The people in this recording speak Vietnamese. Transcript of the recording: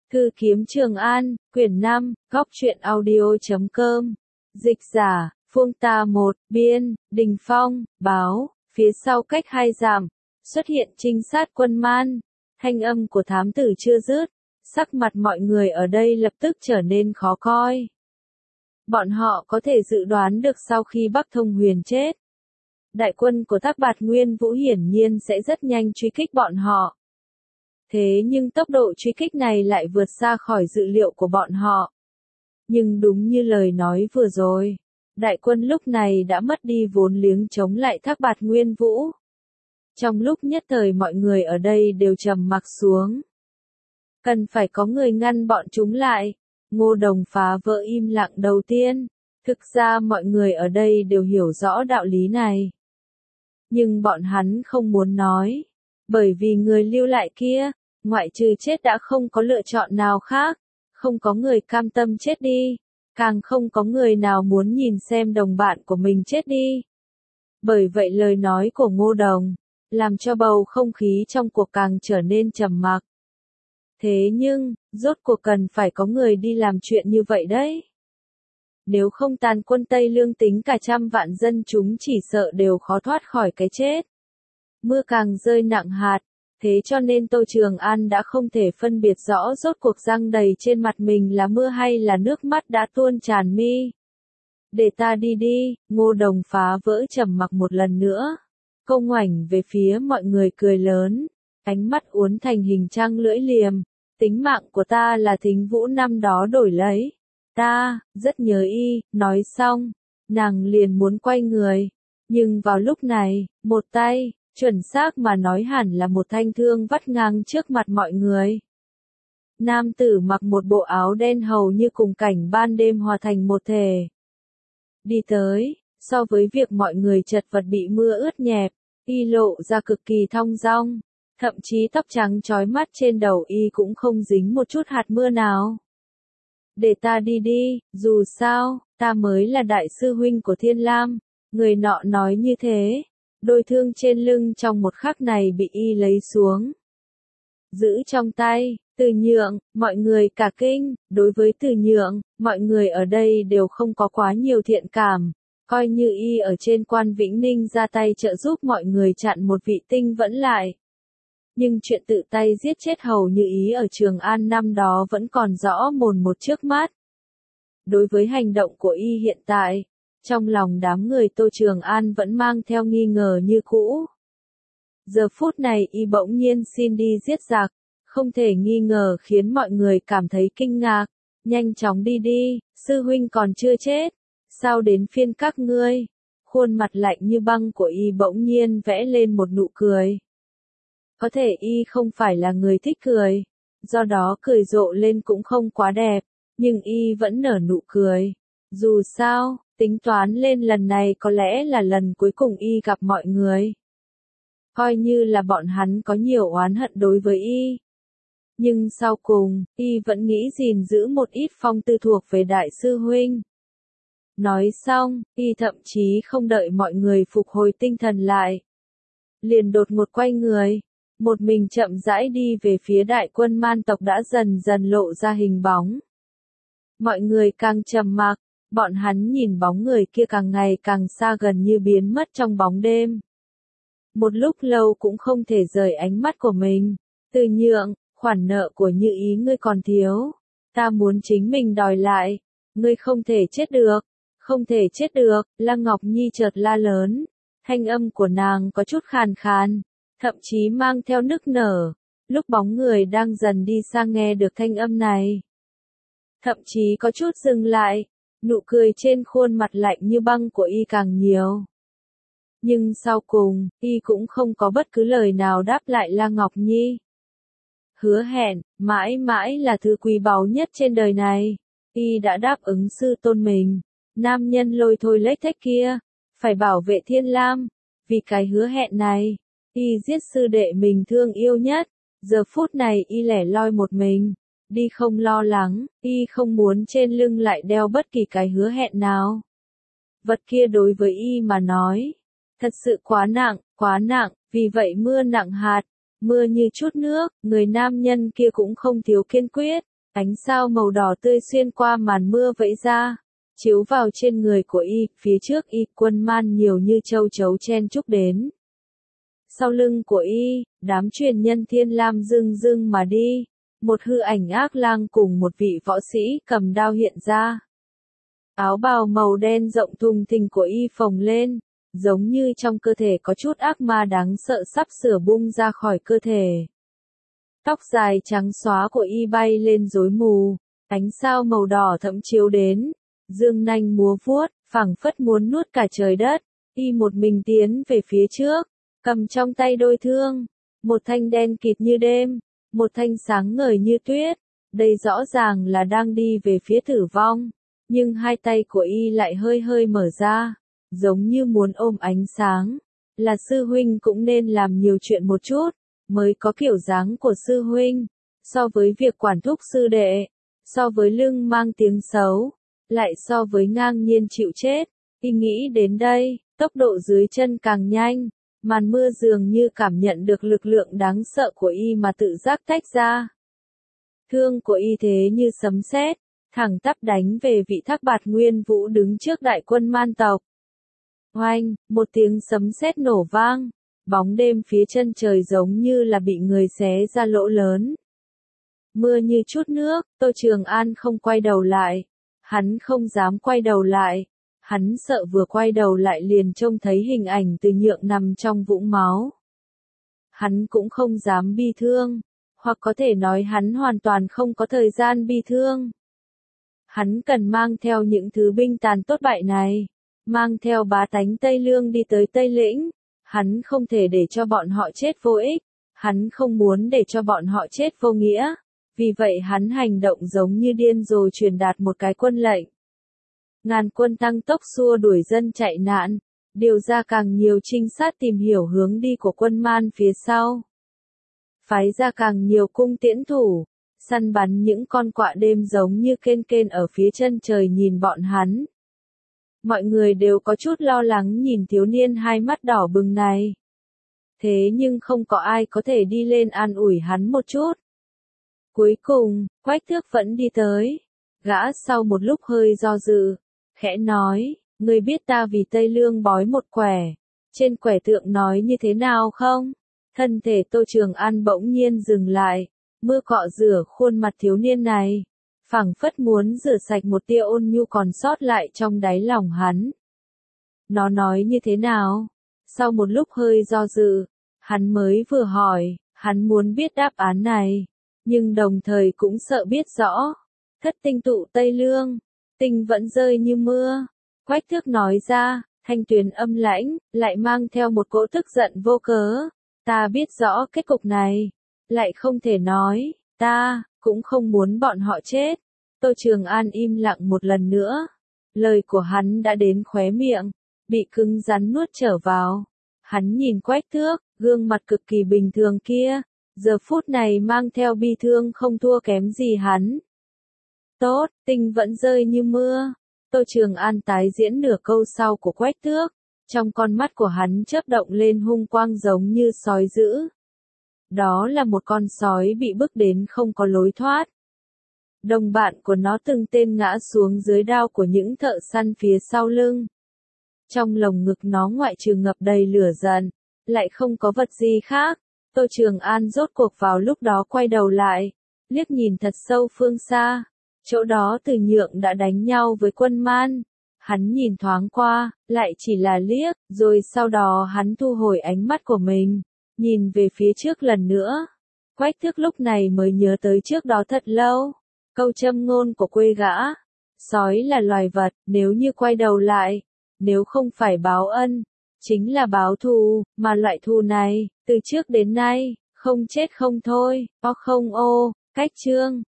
Thư kiếm Trường An, quyển 5, góc truyện audio.com. Dịch giả, Phương Tà 1, biên, Đình Phong, báo, phía sau cách 2 dặm, xuất hiện trinh sát quân man. Thanh âm của thám tử chưa dứt, sắc mặt mọi người ở đây lập tức trở nên khó coi. Bọn họ có thể dự đoán được sau khi Bắc Thông Huyền chết, đại quân của Thác Bạt Nguyên Vũ hiển nhiên sẽ rất nhanh truy kích bọn họ. Thế nhưng tốc độ truy kích này lại vượt xa khỏi dự liệu của bọn họ. Nhưng đúng như lời nói vừa rồi, đại quân lúc này đã mất đi vốn liếng chống lại Thác Bạt Nguyên Vũ. Trong lúc nhất thời mọi người ở đây đều trầm mặc xuống. Cần phải có người ngăn bọn chúng lại. Ngô Đồng phá vỡ im lặng đầu tiên. Thực ra mọi người ở đây đều hiểu rõ đạo lý này. Nhưng bọn hắn không muốn nói. Bởi vì người lưu lại kia, ngoại trừ chết đã không có lựa chọn nào khác. Không có người cam tâm chết đi. Càng không có người nào muốn nhìn xem đồng bạn của mình chết đi. Bởi vậy lời nói của Ngô Đồng làm cho bầu không khí trong cuộc càng trở nên trầm mặc. Thế nhưng, rốt cuộc cần phải có người đi làm chuyện như vậy đấy. Nếu không tàn quân Tây Lương tính cả trăm vạn dân chúng chỉ sợ đều khó thoát khỏi cái chết. Mưa càng rơi nặng hạt, thế cho nên Tô Trường An đã không thể phân biệt rõ rốt cuộc răng đầy trên mặt mình là mưa hay là nước mắt đã tuôn tràn mi. Để ta đi đi, Ngô Đồng phá vỡ trầm mặc một lần nữa. Câu ngoảnh về phía mọi người cười lớn, ánh mắt uốn thành hình trăng lưỡi liềm. Tính mạng của ta là Thính Vũ năm đó đổi lấy. Ta, rất nhớ y, nói xong, nàng liền muốn quay người. Nhưng vào lúc này, một tay, chuẩn xác mà nói hẳn là một thanh thương vắt ngang trước mặt mọi người. Nam tử mặc một bộ áo đen hầu như cùng cảnh ban đêm hòa thành một thể. Đi tới, so với việc mọi người chật vật bị mưa ướt nhẹp, y lộ ra cực kỳ thong dong. Thậm chí tóc trắng chói mắt trên đầu y cũng không dính một chút hạt mưa nào. Để ta đi đi, dù sao, ta mới là đại sư huynh của Thiên Lam. Người nọ nói như thế. Đôi thương trên lưng trong một khắc này bị y lấy xuống. Giữ trong tay, Từ Nhượng, mọi người cả kinh. Đối với Từ Nhượng, mọi người ở đây đều không có quá nhiều thiện cảm. Coi như y ở trên Quan Vĩnh Ninh ra tay trợ giúp mọi người chặn một vị tinh vẫn lại. Nhưng chuyện tự tay giết chết hầu như ý ở Trường An năm đó vẫn còn rõ mồn một trước mắt. Đối với hành động của y hiện tại, trong lòng đám người Tô Trường An vẫn mang theo nghi ngờ như cũ. Giờ phút này y bỗng nhiên xin đi giết giặc, không thể nghi ngờ khiến mọi người cảm thấy kinh ngạc. Nhanh chóng đi đi, sư huynh còn chưa chết, sao đến phiên các ngươi? Khuôn mặt lạnh như băng của y bỗng nhiên vẽ lên một nụ cười. Có thể y không phải là người thích cười, do đó cười rộ lên cũng không quá đẹp, nhưng y vẫn nở nụ cười. Dù sao, tính toán lên lần này có lẽ là lần cuối cùng y gặp mọi người. Coi như là bọn hắn có nhiều oán hận đối với y. Nhưng sau cùng, y vẫn nghĩ gìn giữ một ít phong tư thuộc về đại sư huynh. Nói xong, y thậm chí không đợi mọi người phục hồi tinh thần lại. Liền đột ngột quay người. Một mình chậm rãi đi về phía đại quân man tộc đã dần dần lộ ra hình bóng. Mọi người càng trầm mặc, bọn hắn nhìn bóng người kia càng ngày càng xa gần như biến mất trong bóng đêm. Một lúc lâu cũng không thể rời ánh mắt của mình. Từ Nhượng, khoản nợ của Như Ý ngươi còn thiếu. Ta muốn chính mình đòi lại. Ngươi không thể chết được. Không thể chết được, Lăng Ngọc Nhi chợt la lớn. Thanh âm của nàng có chút khàn khàn. Thậm chí mang theo nức nở, lúc bóng người đang dần đi xa nghe được thanh âm này. Thậm chí có chút dừng lại, nụ cười trên khuôn mặt lạnh như băng của y càng nhiều. Nhưng sau cùng, y cũng không có bất cứ lời nào đáp lại La Ngọc Nhi. Hứa hẹn, mãi mãi là thứ quý báu nhất trên đời này. Y đã đáp ứng sư tôn mình, nam nhân lôi thôi lếch thếch kia, phải bảo vệ Thiên Lam, vì cái hứa hẹn này. Y giết sư đệ mình thương yêu nhất, giờ phút này y lẻ loi một mình, đi không lo lắng, y không muốn trên lưng lại đeo bất kỳ cái hứa hẹn nào. Vật kia đối với y mà nói, thật sự quá nặng, vì vậy mưa nặng hạt, mưa như chút nước, người nam nhân kia cũng không thiếu kiên quyết, Ánh sao màu đỏ tươi xuyên qua màn mưa vẫy ra, chiếu vào trên người của y, phía trước y, quân man nhiều như châu chấu chen chúc đến. Sau lưng của y, đám truyền nhân Thiên Lam dưng dưng mà đi, một hư ảnh ác lang cùng một vị võ sĩ cầm đao hiện ra. Áo bào màu đen rộng thùng thình của y phồng lên, giống như trong cơ thể có chút ác ma đáng sợ sắp sửa bung ra khỏi cơ thể. Tóc dài trắng xóa của y bay lên rối mù, ánh sao màu đỏ thẫm chiếu đến, dương nanh múa vuốt, phảng phất muốn nuốt cả trời đất. Y một mình tiến về phía trước, cầm trong tay đôi thương, một thanh đen kịt như đêm, một thanh sáng ngời như tuyết. Đây rõ ràng là đang đi về phía tử vong, nhưng hai tay của y lại hơi hơi mở ra, giống như muốn ôm ánh sáng. Là sư huynh cũng nên làm nhiều chuyện một chút, mới có kiểu dáng của sư huynh. So với việc quản thúc sư đệ, so với lưng mang tiếng xấu, lại so với ngang nhiên chịu chết. Y nghĩ đến đây, tốc độ dưới chân càng nhanh, màn mưa dường như cảm nhận được lực lượng đáng sợ của y mà tự giác tách ra. Thương của y thế như sấm sét, thẳng tắp đánh về vị Thác Bạt Nguyên Vũ đứng trước đại quân man tộc. Oanh, một tiếng sấm sét nổ vang, bóng đêm phía chân trời giống như là bị người xé ra lỗ lớn. Mưa như chút nước, Tô Trường An không quay đầu lại. Hắn không dám quay đầu lại. Hắn sợ vừa quay đầu lại liền trông thấy hình ảnh Từ Nhượng nằm trong vũng máu. Hắn cũng không dám bi thương, hoặc có thể nói hắn hoàn toàn không có thời gian bi thương. Hắn cần mang theo những thứ binh tàn tốt bại này, mang theo bá tánh Tây Lương đi tới Tây Lĩnh. Hắn không thể để cho bọn họ chết vô ích, hắn không muốn để cho bọn họ chết vô nghĩa. Vì vậy hắn hành động giống như điên rồi truyền đạt một cái quân lệnh. Ngàn quân tăng tốc xua đuổi dân chạy nạn, điều ra càng nhiều trinh sát tìm hiểu hướng đi của quân man phía sau. Phái ra càng nhiều cung tiễn thủ, săn bắn những con quạ đêm giống như kên kên ở phía chân trời nhìn bọn hắn. Mọi người đều có chút lo lắng nhìn thiếu niên hai mắt đỏ bừng này. Thế nhưng không có ai có thể đi lên an ủi hắn một chút. Cuối cùng, Quách Thước vẫn đi tới. Gã sau một lúc hơi do dự, khẽ nói, ngươi biết ta vì Tây Lương bói một quẻ. Trên quẻ tượng nói như thế nào không? Thân thể Tô Trường An bỗng nhiên dừng lại, mưa cọ rửa khuôn mặt thiếu niên này. Phảng phất muốn rửa sạch một tia ôn nhu còn sót lại trong đáy lòng hắn. Nó nói như thế nào? Sau một lúc hơi do dự, hắn mới vừa hỏi, hắn muốn biết đáp án này, nhưng đồng thời cũng sợ biết rõ. Thất tinh tụ Tây Lương, tinh vẫn rơi như mưa. Quách Thước nói ra, thanh tuyền âm lãnh, lại mang theo một cỗ tức giận vô cớ. Ta biết rõ kết cục này, lại không thể nói, ta cũng không muốn bọn họ chết. Tô Trường An im lặng một lần nữa. Lời của hắn đã đến khóe miệng, bị cứng rắn nuốt trở vào. Hắn nhìn Quách Thước, gương mặt cực kỳ bình thường kia, giờ phút này mang theo bi thương không thua kém gì hắn. Tốt, tinh vẫn rơi như mưa. Tô Trường An tái diễn nửa câu sau của Quách Thước, trong con mắt của hắn chớp động lên hung quang giống như sói dữ. Đó là một con sói bị bức đến không có lối thoát. Đồng bạn của nó từng tên ngã xuống dưới đao của những thợ săn phía sau lưng. Trong lồng ngực nó ngoại trừ ngập đầy lửa giận, lại không có vật gì khác. Tô Trường An rốt cuộc vào lúc đó quay đầu lại, liếc nhìn thật sâu phương xa. Chỗ đó Từ Nhượng đã đánh nhau với quân man. Hắn nhìn thoáng qua, lại chỉ là liếc, rồi sau đó hắn thu hồi ánh mắt của mình, nhìn về phía trước lần nữa. Quách Thước lúc này mới nhớ tới trước đó thật lâu. Câu châm ngôn của quê gã. Sói là loài vật, nếu như quay đầu lại, nếu không phải báo ân, chính là báo thù, mà loại thù này, từ trước đến nay, không chết không thôi, o không ô, cách chương.